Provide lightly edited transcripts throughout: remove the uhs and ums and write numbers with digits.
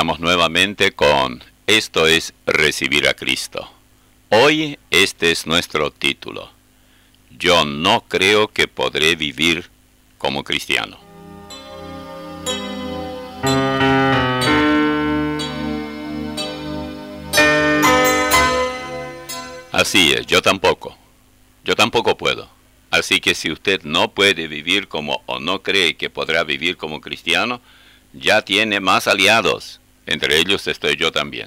estamos nuevamente con Esto es Recibir a Cristo. Hoy este es nuestro título. Yo no creo que podré vivir como cristiano. Así es, yo tampoco puedo. Así que si usted no puede vivir como o no cree que podrá vivir como cristiano, ya tiene más aliados. Entre ellos estoy yo también.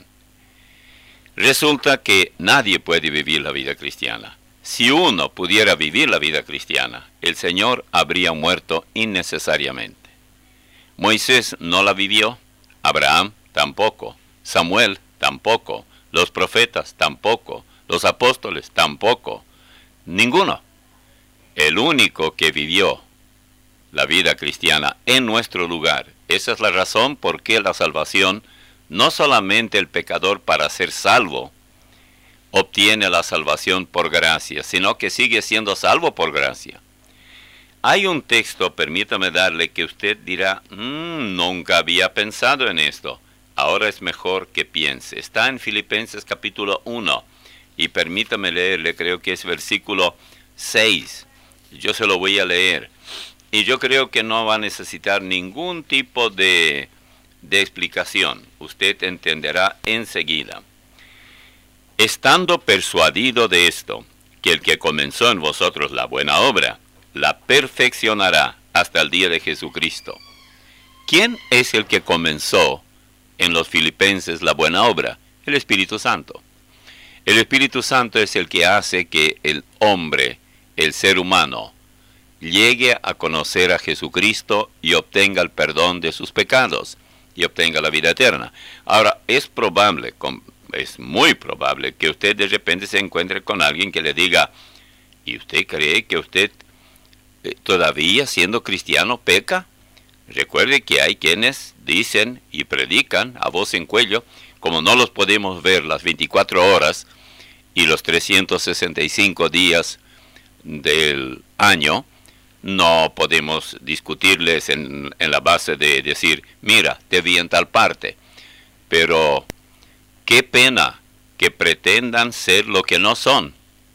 Resulta que nadie puede vivir la vida cristiana. Si uno pudiera vivir la vida cristiana, el Señor habría muerto innecesariamente. Moisés no la vivió, Abraham tampoco, Samuel tampoco, los profetas tampoco, los apóstoles tampoco, ninguno. El único que vivió la vida cristiana en nuestro lugar. Esa es la razón por qué la salvación, no solamente el pecador para ser salvo, obtiene la salvación por gracia, sino que sigue siendo salvo por gracia. Hay un texto, permítame darle, que usted dirá, nunca había pensado en esto. Ahora es mejor que piense. Está en Filipenses capítulo 1, y permítame leerle, creo que es versículo 6. Yo se lo voy a leer. Y yo creo que no va a necesitar ningún tipo de explicación. Usted entenderá enseguida. Estando persuadido de esto, que el que comenzó en vosotros la buena obra, la perfeccionará hasta el día de Jesucristo. ¿Quién es el que comenzó en los filipenses la buena obra? El Espíritu Santo. El Espíritu Santo es el que hace que el hombre, el ser humano, llegue a conocer a Jesucristo y obtenga el perdón de sus pecados y obtenga la vida eterna. Ahora, es muy probable que usted de repente se encuentre con alguien que le diga, ¿y usted cree que usted todavía siendo cristiano peca? Recuerde que hay quienes dicen y predican a voz en cuello, como no los podemos ver las 24 horas y los 365 días del año, no podemos discutirles en la base de decir, mira, te vi en tal parte. Pero qué pena que pretendan ser lo que no son.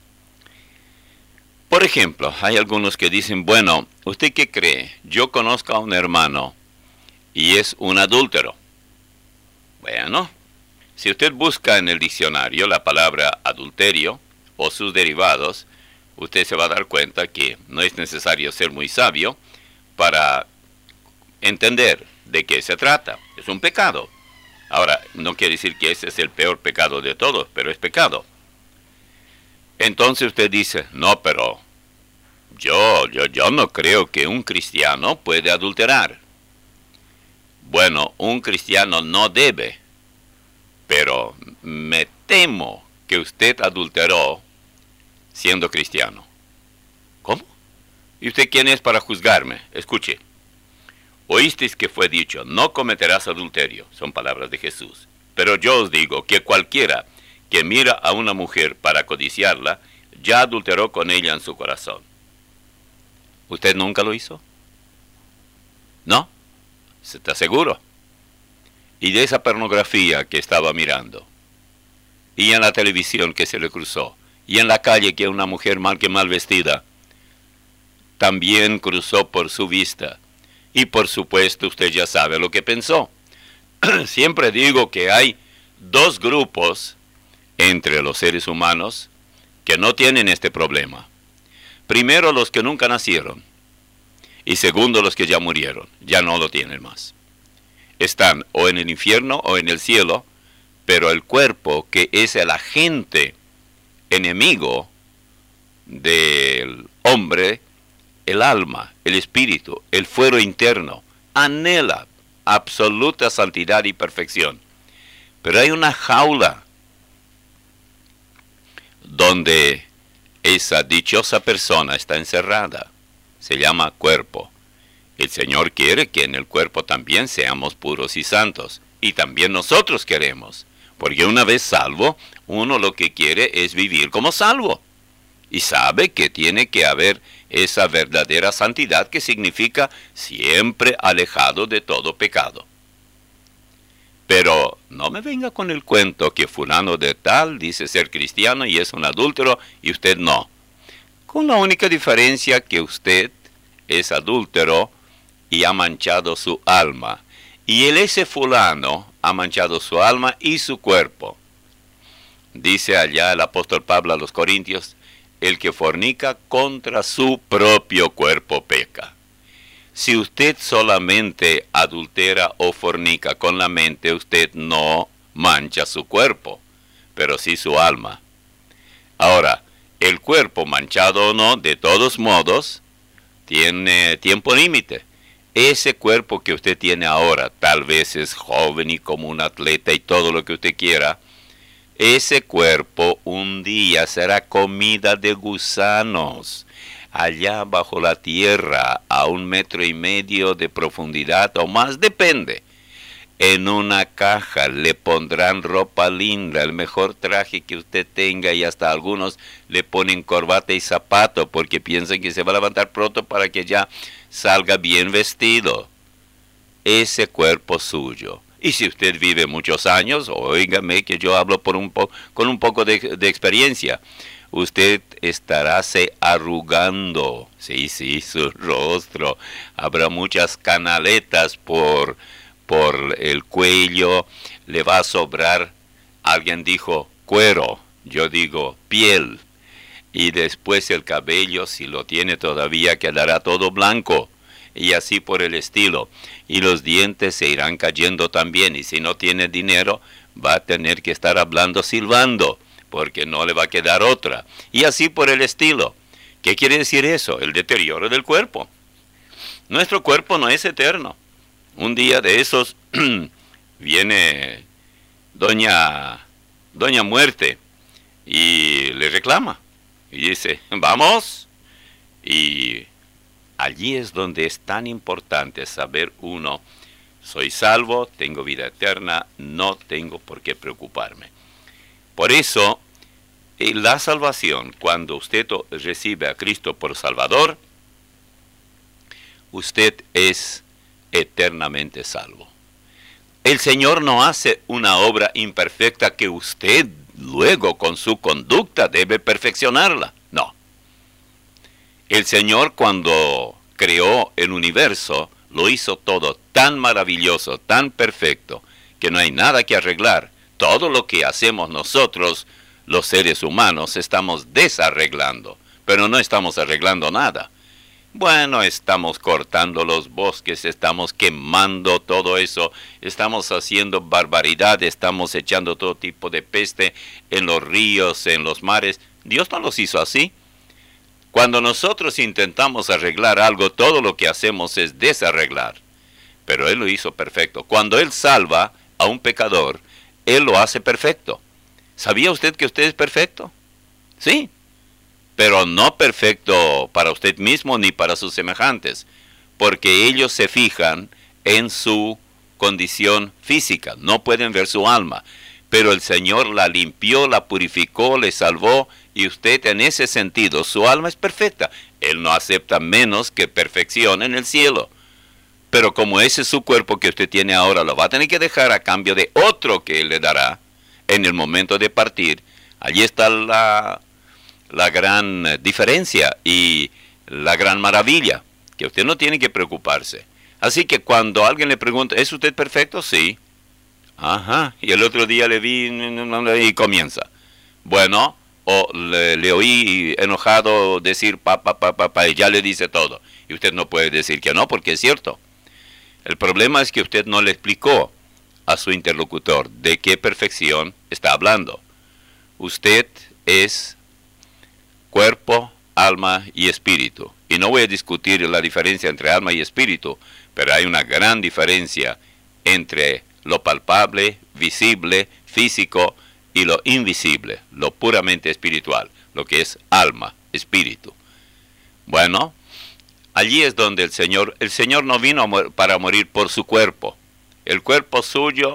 Por ejemplo, hay algunos que dicen, bueno, ¿usted qué cree? Yo conozco a un hermano y es un adúltero. Bueno, si usted busca en el diccionario la palabra adulterio o sus derivados, usted se va a dar cuenta que no es necesario ser muy sabio para entender de qué se trata. Es un pecado. Ahora, no quiere decir que ese es el peor pecado de todos, pero es pecado. Entonces usted dice, no, pero yo no creo que un cristiano puede adulterar. Bueno, un cristiano no debe, pero me temo que usted adulteró siendo cristiano. ¿Cómo? ¿Y usted quién es para juzgarme? Escuche. Oísteis que fue dicho, no cometerás adulterio. Son palabras de Jesús. Pero yo os digo que cualquiera que mira a una mujer para codiciarla, ya adulteró con ella en su corazón. ¿Usted nunca lo hizo? ¿No? ¿Se está seguro? Y de esa pornografía que estaba mirando, y en la televisión que se le cruzó, y en la calle que una mujer mal vestida también cruzó por su vista. Y por supuesto usted ya sabe lo que pensó. Siempre digo que hay dos grupos entre los seres humanos que no tienen este problema. Primero, los que nunca nacieron. Y segundo, los que ya murieron. Ya no lo tienen más. Están o en el infierno o en el cielo, pero el cuerpo, que es el agente enemigo del hombre, el alma, el espíritu, el fuero interno, anhela absoluta santidad y perfección. Pero hay una jaula donde esa dichosa persona está encerrada. Se llama cuerpo. El Señor quiere que en el cuerpo también seamos puros y santos. Y también nosotros queremos. Porque una vez salvo, uno lo que quiere es vivir como salvo. Y sabe que tiene que haber esa verdadera santidad, que significa siempre alejado de todo pecado. Pero no me venga con el cuento que fulano de tal dice ser cristiano y es un adúltero y usted no. Con la única diferencia que usted es adúltero y ha manchado su alma. Y ese fulano ha manchado su alma y su cuerpo. Dice allá el apóstol Pablo a los Corintios, el que fornica contra su propio cuerpo peca. Si usted solamente adultera o fornica con la mente, usted no mancha su cuerpo, pero sí su alma. Ahora, el cuerpo, manchado o no, de todos modos, tiene tiempo límite. Ese cuerpo que usted tiene ahora, tal vez es joven y como un atleta y todo lo que usted quiera, ese cuerpo un día será comida de gusanos. Allá bajo la tierra, a 1,5 metros de profundidad o más, depende. En una caja le pondrán ropa linda, el mejor traje que usted tenga y hasta algunos le ponen corbata y zapato porque piensan que se va a levantar pronto para que ya salga bien vestido. Ese cuerpo suyo. Y si usted vive muchos años, óigame que yo hablo con un poco de experiencia, usted estará se arrugando. Sí, su rostro. Habrá muchas canaletas por el cuello, le va a sobrar, alguien dijo cuero, yo digo piel, y después el cabello, si lo tiene todavía, quedará todo blanco, y así por el estilo, y los dientes se irán cayendo también, y si no tiene dinero, va a tener que estar hablando silbando, porque no le va a quedar otra, y así por el estilo. ¿Qué quiere decir eso? El deterioro del cuerpo. Nuestro cuerpo no es eterno. Un día de esos viene doña Muerte y le reclama y dice, vamos. Y allí es donde es tan importante saber uno, soy salvo, tengo vida eterna, no tengo por qué preocuparme. Por eso, la salvación, cuando usted recibe a Cristo por Salvador, usted es eternamente salvo. El Señor no hace una obra imperfecta que usted luego con su conducta debe perfeccionarla. No. El Señor cuando creó el universo lo hizo todo tan maravilloso, tan perfecto, que no hay nada que arreglar. Todo lo que hacemos nosotros, los seres humanos, estamos desarreglando, pero no estamos arreglando nada. Bueno, estamos cortando los bosques, estamos quemando todo eso, estamos haciendo barbaridad, estamos echando todo tipo de peste en los ríos, en los mares. Dios no los hizo así. Cuando nosotros intentamos arreglar algo, todo lo que hacemos es desarreglar. Pero Él lo hizo perfecto. Cuando Él salva a un pecador, Él lo hace perfecto. ¿Sabía usted que usted es perfecto? Sí. Pero no perfecto para usted mismo ni para sus semejantes, porque ellos se fijan en su condición física, no pueden ver su alma, pero el Señor la limpió, la purificó, le salvó, y usted en ese sentido, su alma es perfecta. Él no acepta menos que perfección en el cielo, pero como ese es su cuerpo que usted tiene ahora, lo va a tener que dejar a cambio de otro que Él le dará en el momento de partir. Allí está la gran diferencia y la gran maravilla, que usted no tiene que preocuparse. Así que cuando alguien le pregunta, ¿es usted perfecto? Sí. Ajá. Y el otro día le vi y comienza. Bueno, o le oí enojado decir pa, y ya le dice todo. Y usted no puede decir que no, porque es cierto. El problema es que usted no le explicó a su interlocutor de qué perfección está hablando. Usted es cuerpo, alma y espíritu. Y no voy a discutir la diferencia entre alma y espíritu, pero hay una gran diferencia entre lo palpable, visible, físico y lo invisible, lo puramente espiritual, lo que es alma, espíritu. Bueno, allí es donde el Señor no vino para morir por su cuerpo. El cuerpo suyo,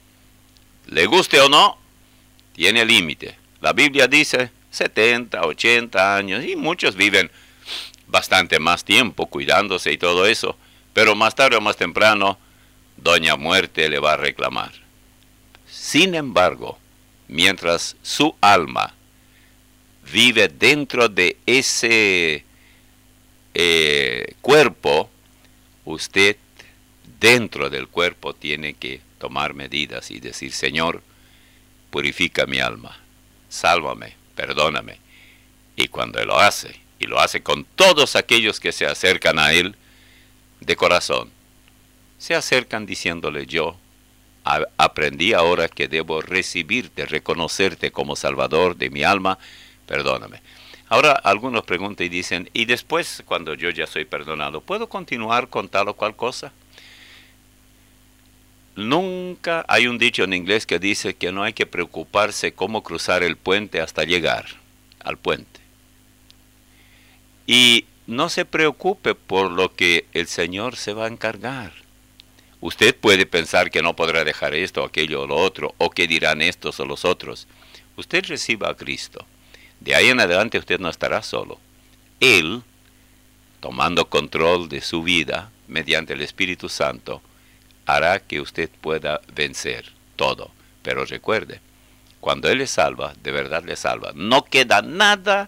le guste o no, tiene límite. La Biblia dice 70, 80 años, y muchos viven bastante más tiempo cuidándose y todo eso, pero más tarde o más temprano, Doña Muerte le va a reclamar. Sin embargo, mientras su alma vive dentro de ese cuerpo, usted dentro del cuerpo tiene que tomar medidas y decir: Señor, purifica mi alma, sálvame, perdóname. Y cuando Él lo hace, y lo hace con todos aquellos que se acercan a Él de corazón, se acercan diciéndole: yo aprendí ahora que debo recibirte, reconocerte como Salvador de mi alma, perdóname. Ahora algunos preguntan y dicen: ¿y después, cuando yo ya soy perdonado, puedo continuar con tal o cual cosa? Nunca hay un dicho en inglés que dice que no hay que preocuparse cómo cruzar el puente hasta llegar al puente. Y no se preocupe por lo que el Señor se va a encargar. Usted puede pensar que no podrá dejar esto, aquello o lo otro, o que dirán estos o los otros. Usted reciba a Cristo. De ahí en adelante usted no estará solo. Él, tomando control de su vida mediante el Espíritu Santo, hará que usted pueda vencer todo. Pero recuerde, cuando Él le salva, de verdad le salva. No queda nada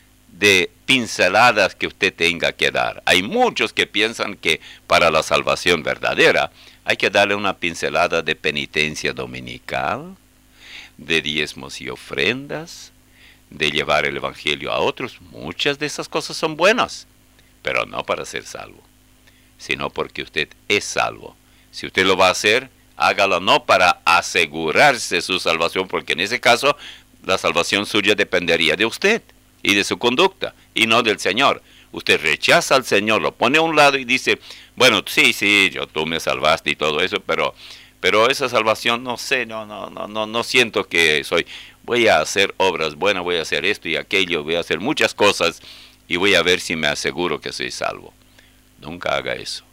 de pinceladas que usted tenga que dar. Hay muchos que piensan que para la salvación verdadera hay que darle una pincelada de penitencia dominical, de diezmos y ofrendas, de llevar el evangelio a otros. Muchas de esas cosas son buenas, pero no para ser salvo, sino porque usted es salvo. Si usted lo va a hacer, hágalo no para asegurarse su salvación, porque en ese caso la salvación suya dependería de usted y de su conducta, y no del Señor. Usted rechaza al Señor, lo pone a un lado y dice: bueno, sí, tú me salvaste y todo eso, pero esa salvación, no sé, no siento que voy a hacer obras buenas, voy a hacer esto y aquello, voy a hacer muchas cosas y voy a ver si me aseguro que soy salvo. Nunca haga eso.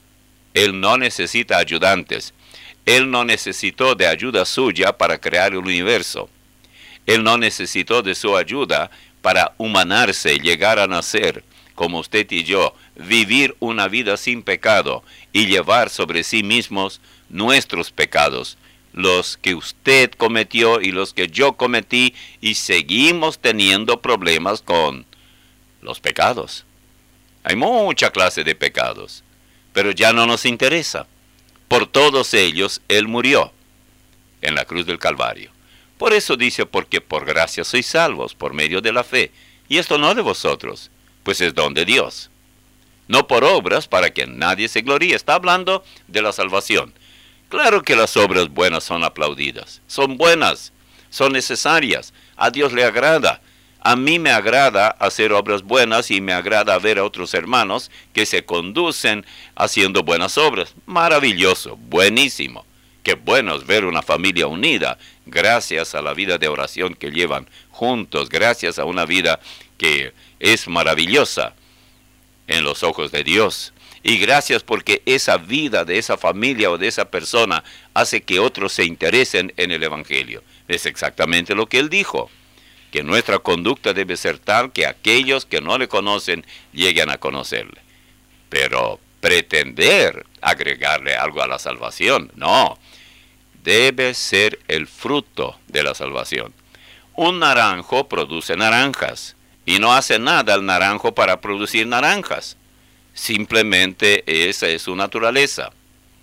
Él no necesita ayudantes. Él no necesitó de ayuda suya para crear el universo. Él no necesitó de su ayuda para humanarse, llegar a nacer, como usted y yo, vivir una vida sin pecado y llevar sobre sí mismos nuestros pecados, los que usted cometió y los que yo cometí, y seguimos teniendo problemas con los pecados. Hay mucha clase de pecados, pero ya no nos interesa. Por todos ellos Él murió en la cruz del Calvario. Por eso dice: porque por gracia sois salvos, por medio de la fe. Y esto no de vosotros, pues es don de Dios. No por obras, para que nadie se gloríe. Está hablando de la salvación. Claro que las obras buenas son aplaudidas. Son buenas, son necesarias. A Dios le agrada. A mí me agrada hacer obras buenas y me agrada ver a otros hermanos que se conducen haciendo buenas obras. Maravilloso, buenísimo. Qué bueno es ver una familia unida, gracias a la vida de oración que llevan juntos, gracias a una vida que es maravillosa en los ojos de Dios. Y gracias porque esa vida de esa familia o de esa persona hace que otros se interesen en el Evangelio. Es exactamente lo que Él dijo, que nuestra conducta debe ser tal que aquellos que no le conocen lleguen a conocerle. Pero pretender agregarle algo a la salvación, no. Debe ser el fruto de la salvación. Un naranjo produce naranjas, y no hace nada el naranjo para producir naranjas. Simplemente esa es su naturaleza.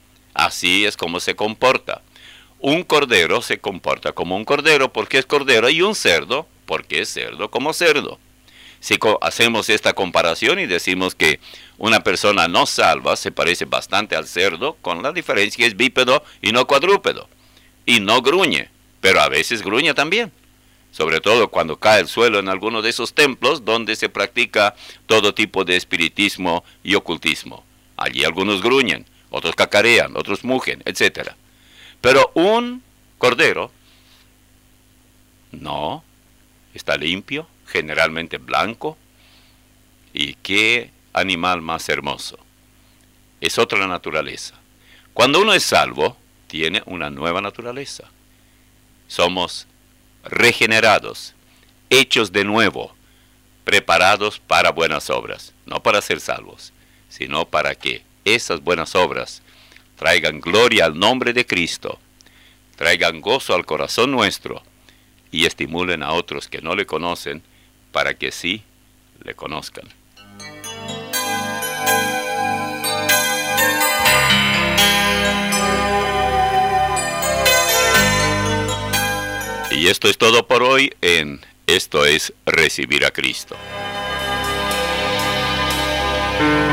Así es como se comporta. Un cordero se comporta como un cordero porque es cordero, y un cerdo porque es cerdo como cerdo. Si hacemos esta comparación y decimos que una persona no salva se parece bastante al cerdo, con la diferencia que es bípedo y no cuadrúpedo. Y no gruñe, pero a veces gruñe también. Sobre todo cuando cae al suelo en alguno de esos templos donde se practica todo tipo de espiritismo y ocultismo. Allí algunos gruñen, otros cacarean, otros mugen, etc. Pero un cordero no, está limpio, generalmente blanco. Y qué animal más hermoso. Es otra naturaleza. Cuando uno es salvo, tiene una nueva naturaleza. Somos regenerados, hechos de nuevo, preparados para buenas obras. No para ser salvos, sino para que esas buenas obras traigan gloria al nombre de Cristo, traigan gozo al corazón nuestro y estimulen a otros que no le conocen para que sí le conozcan. Y esto es todo por hoy en Esto es Recibir a Cristo.